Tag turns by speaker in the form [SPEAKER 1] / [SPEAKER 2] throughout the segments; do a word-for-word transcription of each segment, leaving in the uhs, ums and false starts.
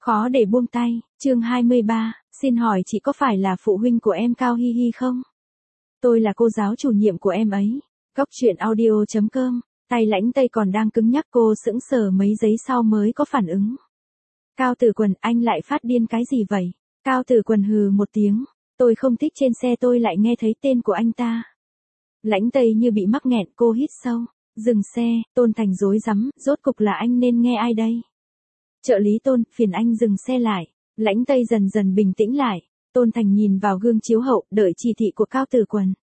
[SPEAKER 1] Khó để buông tay, chương hai mươi ba, xin hỏi chị có phải là phụ huynh của em Cao Hi Hi không? Tôi là cô giáo chủ nhiệm của em ấy. Góc truyện audio chấm com, tay Lãnh Tây còn đang cứng nhắc, cô sững sờ mấy giây sau mới có phản ứng. Cao Tử Quần, anh lại phát điên cái gì vậy? Cao Tử Quần hừ một tiếng, tôi không thích trên xe tôi lại nghe thấy tên của anh ta. Lãnh Tây như bị mắc nghẹn, cô hít sâu, dừng xe. Tôn Thành rối rắm, rốt cục là anh nên nghe ai đây? Trợ lý Tôn, phiền anh dừng xe lại. Lãnh Tây dần dần bình tĩnh lại. Tôn Thành nhìn vào gương chiếu hậu, đợi chỉ thị của Cao Tử Quần.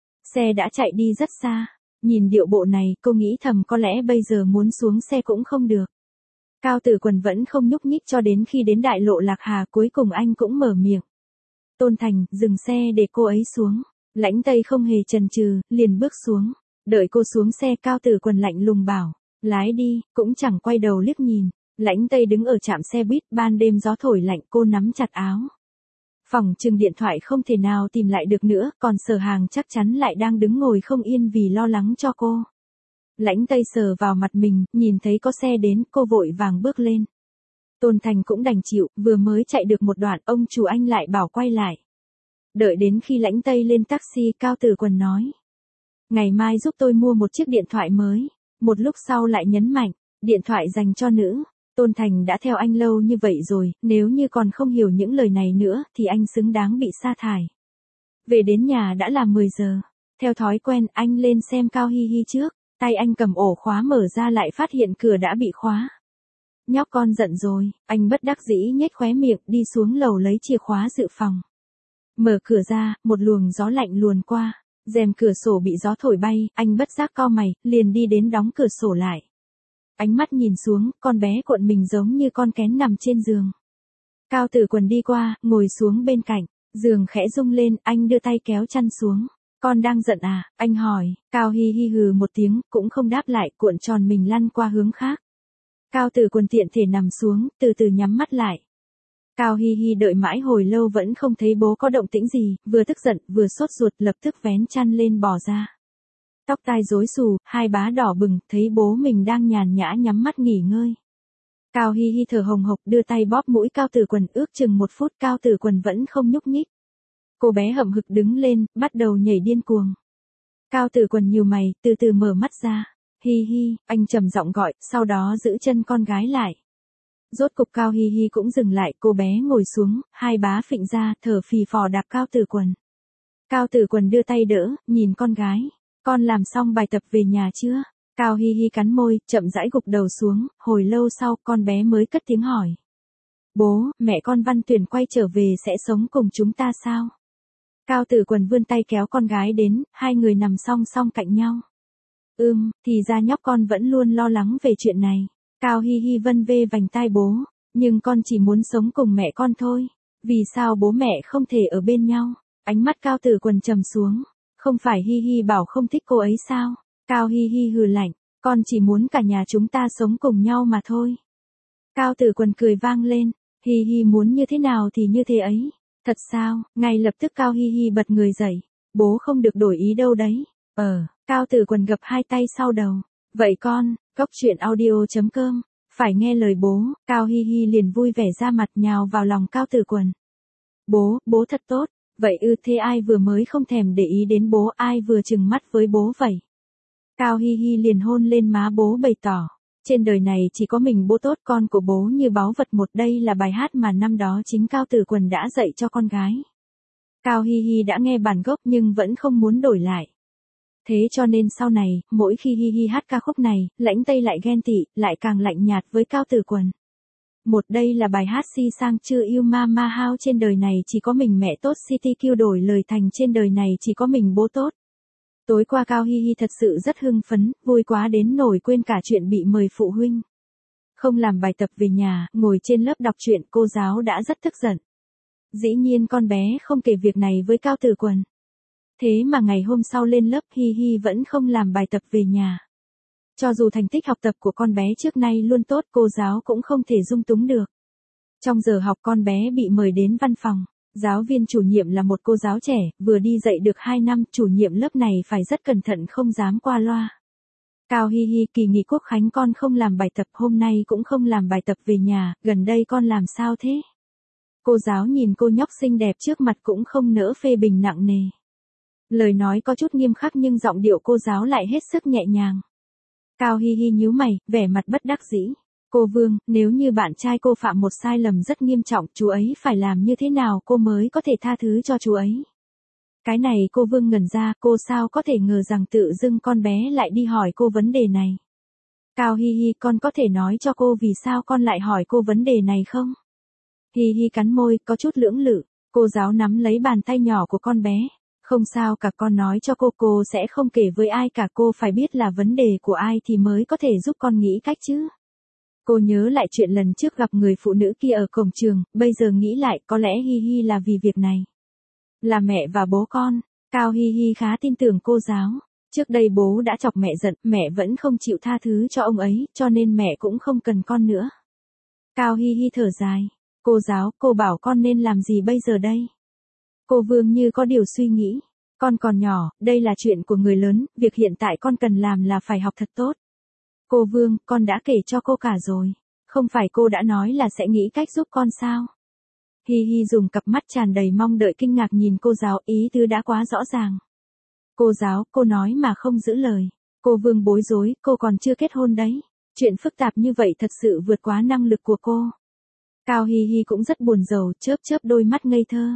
[SPEAKER 1] Xe đã chạy đi rất xa. Nhìn điệu bộ này, cô nghĩ thầm có lẽ bây giờ muốn xuống xe cũng không được. Cao Tử Quần vẫn không nhúc nhích cho đến khi đến đại lộ Lạc Hà, cuối cùng anh cũng mở miệng. Tôn Thành, dừng xe để cô ấy xuống. Lãnh Tây không hề chần chừ, liền bước xuống. Đợi cô xuống xe, Cao Tử Quần lạnh lùng bảo, lái đi, cũng chẳng quay đầu liếc nhìn. Lãnh Tây đứng ở trạm xe buýt, ban đêm gió thổi lạnh, cô nắm chặt áo. Phòng trừng điện thoại không thể nào tìm lại được nữa, còn Sở Hàng chắc chắn lại đang đứng ngồi không yên vì lo lắng cho cô. Lãnh Tây sờ vào mặt mình, nhìn thấy có xe đến, cô vội vàng bước lên. Tôn Thành cũng đành chịu, vừa mới chạy được một đoạn, ông chủ anh lại bảo quay lại. Đợi đến khi Lãnh Tây lên taxi, Cao Tử Quần nói. Ngày mai giúp tôi mua một chiếc điện thoại mới. Một lúc sau lại nhấn mạnh, điện thoại dành cho nữ. Tôn Thành đã theo anh lâu như vậy rồi, nếu như còn không hiểu những lời này nữa, thì anh xứng đáng bị sa thải. Về đến nhà đã là mười giờ. Theo thói quen, anh lên xem Cao Hi Hi trước. Tay anh cầm ổ khóa mở ra lại phát hiện cửa đã bị khóa. Nhóc con giận rồi, anh bất đắc dĩ nhếch khóe miệng, đi xuống lầu lấy chìa khóa dự phòng. Mở cửa ra, một luồng gió lạnh luồn qua. Rèm cửa sổ bị gió thổi bay, anh bất giác cau mày, liền đi đến đóng cửa sổ lại. Ánh mắt nhìn xuống, con bé cuộn mình giống như con kén nằm trên giường. Cao Tử Quần đi qua, ngồi xuống bên cạnh, giường khẽ rung lên, anh đưa tay kéo chăn xuống. Con đang giận à, anh hỏi. Cao Hi Hi hừ một tiếng, cũng không đáp lại, cuộn tròn mình lăn qua hướng khác. Cao Tử Quần tiện thể nằm xuống, từ từ nhắm mắt lại. Cao Hi Hi đợi mãi hồi lâu vẫn không thấy bố có động tĩnh gì, vừa tức giận, vừa sốt ruột, lập tức vén chăn lên bò ra. Tóc tai rối xù, hai má đỏ bừng, thấy bố mình đang nhàn nhã nhắm mắt nghỉ ngơi. Cao Hi Hi thở hồng hộc, đưa tay bóp mũi Cao Tử Quần, ước chừng một phút Cao Tử Quần vẫn không nhúc nhích. Cô bé hậm hực đứng lên, bắt đầu nhảy điên cuồng. Cao Tử Quần nhíu mày, từ từ mở mắt ra. Hi Hi, anh trầm giọng gọi, sau đó giữ chân con gái lại. Rốt cục Cao Hi Hi cũng dừng lại, cô bé ngồi xuống, hai bá phình ra, thở phì phò đạp Cao Tử Quần. Cao Tử Quần đưa tay đỡ, nhìn con gái. Con làm xong bài tập về nhà chưa? Cao Hi Hi cắn môi, chậm rãi gục đầu xuống, hồi lâu sau con bé mới cất tiếng hỏi. Bố, mẹ con Văn Tuyển quay trở về sẽ sống cùng chúng ta sao? Cao Tử Quần vươn tay kéo con gái đến, hai người nằm song song cạnh nhau. Ừm, thì ra nhóc con vẫn luôn lo lắng về chuyện này. Cao Hi Hi vân vê vành tai bố, nhưng con chỉ muốn sống cùng mẹ con thôi. Vì sao bố mẹ không thể ở bên nhau? Ánh mắt Cao Tử Quần trầm xuống. Không phải Hi Hi bảo không thích cô ấy sao? Cao Hi Hi hừ lạnh, con chỉ muốn cả nhà chúng ta sống cùng nhau mà thôi. Cao Tử Quần cười vang lên, Hi Hi muốn như thế nào thì như thế ấy. Thật sao? Ngay lập tức Cao Hi Hi bật người dậy. Bố không được đổi ý đâu đấy. Ờ, Cao Tử Quần gập hai tay sau đầu. Vậy con, góc truyện audio chấm com, phải nghe lời bố. Cao Hi Hi liền vui vẻ ra mặt nhào vào lòng Cao Tử Quần. Bố, bố thật tốt. Vậy ư, thế ai vừa mới không thèm để ý đến bố, ai vừa trừng mắt với bố vậy? Cao Hi Hi liền hôn lên má bố bày tỏ. Trên đời này chỉ có mình bố tốt, con của bố như báu vật một. Đây là bài hát mà năm đó chính Cao Tử Quần đã dạy cho con gái. Cao Hi Hi đã nghe bản gốc nhưng vẫn không muốn đổi lại. Thế cho nên sau này, mỗi khi Hi Hi hát ca khúc này, Lãnh Tây lại ghen tị, lại càng lạnh nhạt với Cao Tử Quần. Một đây là bài hát si sang chưa yêu mama how, trên đời này chỉ có mình mẹ tốt, City Q đổi lời thành trên đời này chỉ có mình bố tốt. Tối qua Cao Hi Hi thật sự rất hưng phấn, vui quá đến nổi quên cả chuyện bị mời phụ huynh. Không làm bài tập về nhà, ngồi trên lớp đọc truyện, cô giáo đã rất tức giận. Dĩ nhiên con bé không kể việc này với Cao Tử Quần. Thế mà ngày hôm sau lên lớp Hi Hi vẫn không làm bài tập về nhà. Cho dù thành tích học tập của con bé trước nay luôn tốt, cô giáo cũng không thể dung túng được. Trong giờ học con bé bị mời đến văn phòng. Giáo viên chủ nhiệm là một cô giáo trẻ, vừa đi dạy được hai năm, chủ nhiệm lớp này phải rất cẩn thận không dám qua loa. Cao Hi Hi, kỳ nghỉ quốc khánh con không làm bài tập, hôm nay cũng không làm bài tập về nhà, gần đây con làm sao thế? Cô giáo nhìn cô nhóc xinh đẹp trước mặt cũng không nỡ phê bình nặng nề. Lời nói có chút nghiêm khắc nhưng giọng điệu cô giáo lại hết sức nhẹ nhàng. Cao Hi Hi nhíu mày, vẻ mặt bất đắc dĩ. Cô Vương, nếu như bạn trai cô phạm một sai lầm rất nghiêm trọng, chú ấy phải làm như thế nào cô mới có thể tha thứ cho chú ấy? Cái này cô Vương ngẩn ra, cô sao có thể ngờ rằng tự dưng con bé lại đi hỏi cô vấn đề này. Cao Hi Hi, con có thể nói cho cô vì sao con lại hỏi cô vấn đề này không? Hi Hi cắn môi, có chút lưỡng lự. Cô giáo nắm lấy bàn tay nhỏ của con bé. Không sao cả, con nói cho cô, cô sẽ không kể với ai cả, cô phải biết là vấn đề của ai thì mới có thể giúp con nghĩ cách chứ. Cô nhớ lại chuyện lần trước gặp người phụ nữ kia ở cổng trường, bây giờ nghĩ lại có lẽ Hi Hi là vì việc này. Là mẹ và bố con. Cao Hi Hi khá tin tưởng cô giáo. Trước đây bố đã chọc mẹ giận, mẹ vẫn không chịu tha thứ cho ông ấy, cho nên mẹ cũng không cần con nữa. Cao Hi Hi thở dài. Cô giáo, cô bảo con nên làm gì bây giờ đây? Cô Vương như có điều suy nghĩ. Con còn nhỏ, đây là chuyện của người lớn, việc hiện tại con cần làm là phải học thật tốt. Cô Vương, con đã kể cho cô cả rồi. Không phải cô đã nói là sẽ nghĩ cách giúp con sao? Hi Hi dùng cặp mắt tràn đầy mong đợi kinh ngạc nhìn cô giáo, ý tứ đã quá rõ ràng. Cô giáo, cô nói mà không giữ lời. Cô Vương bối rối, cô còn chưa kết hôn đấy. Chuyện phức tạp như vậy thật sự vượt quá năng lực của cô. Cao Hi Hi cũng rất buồn rầu, chớp chớp đôi mắt ngây thơ.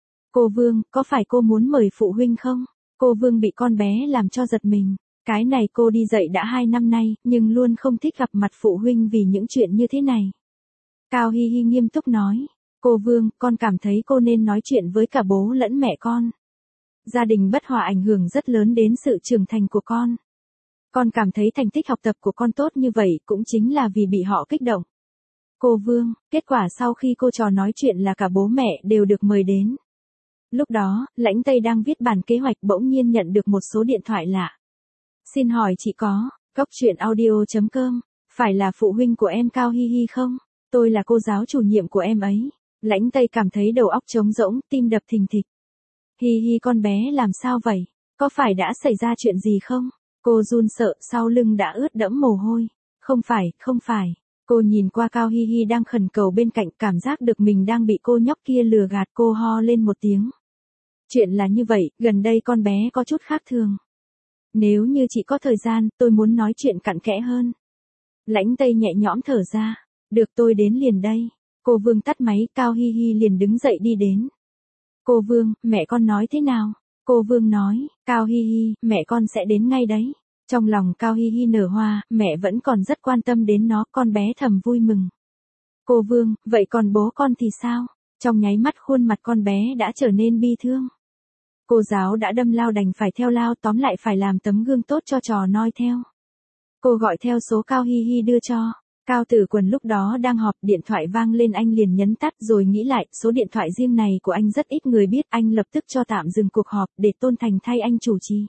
[SPEAKER 1] Cô Vương, có phải cô muốn mời phụ huynh không? Cô Vương bị con bé làm cho giật mình. Cái này cô đi dạy đã hai năm nay, nhưng luôn không thích gặp mặt phụ huynh vì những chuyện như thế này. Cao Hi Hi nghiêm túc nói. Cô Vương, con cảm thấy cô nên nói chuyện với cả bố lẫn mẹ con. Gia đình bất hòa ảnh hưởng rất lớn đến sự trưởng thành của con. Con cảm thấy thành tích học tập của con tốt như vậy cũng chính là vì bị họ kích động. Cô Vương, kết quả sau khi cô trò nói chuyện là cả bố mẹ đều được mời đến. Lúc đó, Lãnh Tây đang viết bản kế hoạch bỗng nhiên nhận được một số điện thoại lạ. Xin hỏi chị có, góc truyện audio chấm com, phải là phụ huynh của em Cao Hi Hi không? Tôi là cô giáo chủ nhiệm của em ấy. Lãnh Tây cảm thấy đầu óc trống rỗng, tim đập thình thịch. Hi Hi con bé làm sao vậy? Có phải đã xảy ra chuyện gì không? Cô run sợ, sau lưng đã ướt đẫm mồ hôi. Không phải, không phải. Cô nhìn qua Cao Hi Hi đang khẩn cầu bên cạnh, cảm giác được mình đang bị cô nhóc kia lừa gạt, cô ho lên một tiếng. Chuyện là như vậy, gần đây con bé có chút khác thường. Nếu như chị có thời gian, tôi muốn nói chuyện cặn kẽ hơn. Lãnh Tây nhẹ nhõm thở ra. Được, tôi đến liền đây. Cô Vương tắt máy, Cao Hi Hi liền đứng dậy đi đến. Cô Vương, mẹ con nói thế nào? Cô Vương nói, Cao Hi Hi, mẹ con sẽ đến ngay đấy. Trong lòng Cao Hi Hi nở hoa, mẹ vẫn còn rất quan tâm đến nó, con bé thầm vui mừng. Cô Vương, vậy còn bố con thì sao? Trong nháy mắt khuôn mặt con bé đã trở nên bi thương. Cô giáo đã đâm lao đành phải theo lao, tóm lại phải làm tấm gương tốt cho trò noi theo. Cô gọi theo số Cao Hi Hi đưa cho. Cao Tử Quần lúc đó đang họp, điện thoại vang lên, anh liền nhấn tắt rồi nghĩ lại, số điện thoại riêng này của anh rất ít người biết, anh lập tức cho tạm dừng cuộc họp để Tôn Thành thay anh chủ trì.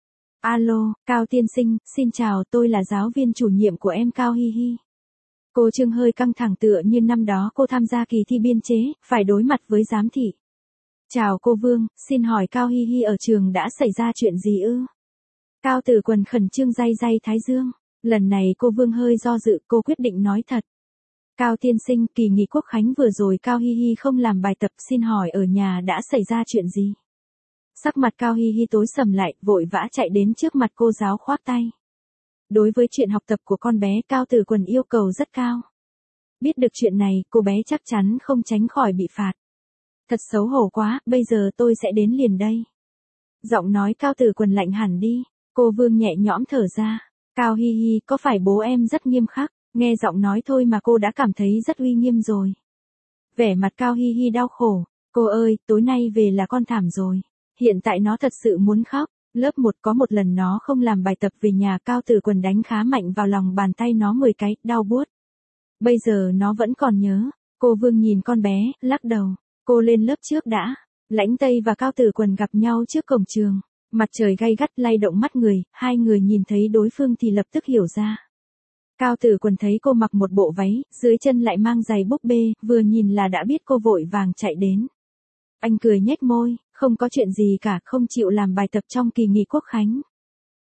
[SPEAKER 1] Alo, Cao tiên sinh, xin chào, tôi là giáo viên chủ nhiệm của em Cao Hi Hi. Cô Trương hơi căng thẳng tựa như năm đó cô tham gia kỳ thi biên chế, phải đối mặt với giám thị. Chào cô Vương, xin hỏi Cao Hi Hi ở trường đã xảy ra chuyện gì ư? Cao Tử Quần khẩn trương day day thái dương. Lần này cô Vương hơi do dự, cô quyết định nói thật. Cao tiên sinh, kỳ nghỉ quốc khánh vừa rồi Cao Hi Hi không làm bài tập, xin hỏi ở nhà đã xảy ra chuyện gì? Sắc mặt Cao Hi Hi tối sầm lại, vội vã chạy đến trước mặt cô giáo khoác tay. Đối với chuyện học tập của con bé, Cao Tử Quần yêu cầu rất cao. Biết được chuyện này, cô bé chắc chắn không tránh khỏi bị phạt. Thật xấu hổ quá, bây giờ tôi sẽ đến liền đây. Giọng nói Cao Tử Quần lạnh hẳn đi, cô Vương nhẹ nhõm thở ra. Cao Hi Hi, có phải bố em rất nghiêm khắc? Nghe giọng nói thôi mà cô đã cảm thấy rất uy nghiêm rồi. Vẻ mặt Cao Hi Hi đau khổ. Cô ơi, tối nay về là con thảm rồi. Hiện tại nó thật sự muốn khóc. Lớp một có một lần nó không làm bài tập về nhà, Cao Tử Quần đánh khá mạnh vào lòng bàn tay nó mười cái, đau buốt. Bây giờ nó vẫn còn nhớ. Cô Vương nhìn con bé, lắc đầu. Cô lên lớp trước đã. Lãnh Tây và Cao Tử Quần gặp nhau trước cổng trường. Mặt trời gay gắt lay động mắt người, hai người nhìn thấy đối phương thì lập tức hiểu ra. Cao Tử Quần thấy cô mặc một bộ váy, dưới chân lại mang giày búp bê, vừa nhìn là đã biết cô vội vàng chạy đến. Anh cười nhếch môi, không có chuyện gì cả, không chịu làm bài tập trong kỳ nghỉ quốc khánh.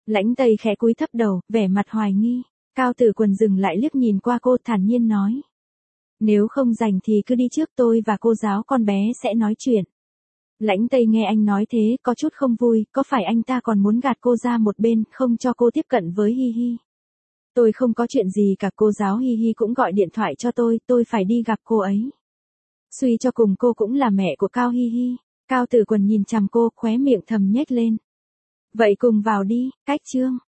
[SPEAKER 1] Lãnh Tây khẽ cúi thấp đầu, vẻ mặt hoài nghi. Cao Tử Quần dừng lại liếc nhìn qua cô, thản nhiên nói. Nếu không rảnh thì cứ đi trước, tôi và cô giáo con bé sẽ nói chuyện. Lãnh Tây nghe anh nói thế, có chút không vui, có phải anh ta còn muốn gạt cô ra một bên, không cho cô tiếp cận với Hi Hi? Tôi không có chuyện gì cả, cô giáo Hi Hi cũng gọi điện thoại cho tôi, tôi phải đi gặp cô ấy. Suy cho cùng cô cũng là mẹ của Cao Hi Hi. Cao Tử Quần nhìn chằm cô, khóe miệng thầm nhếch lên. Vậy cùng vào đi, cách chương.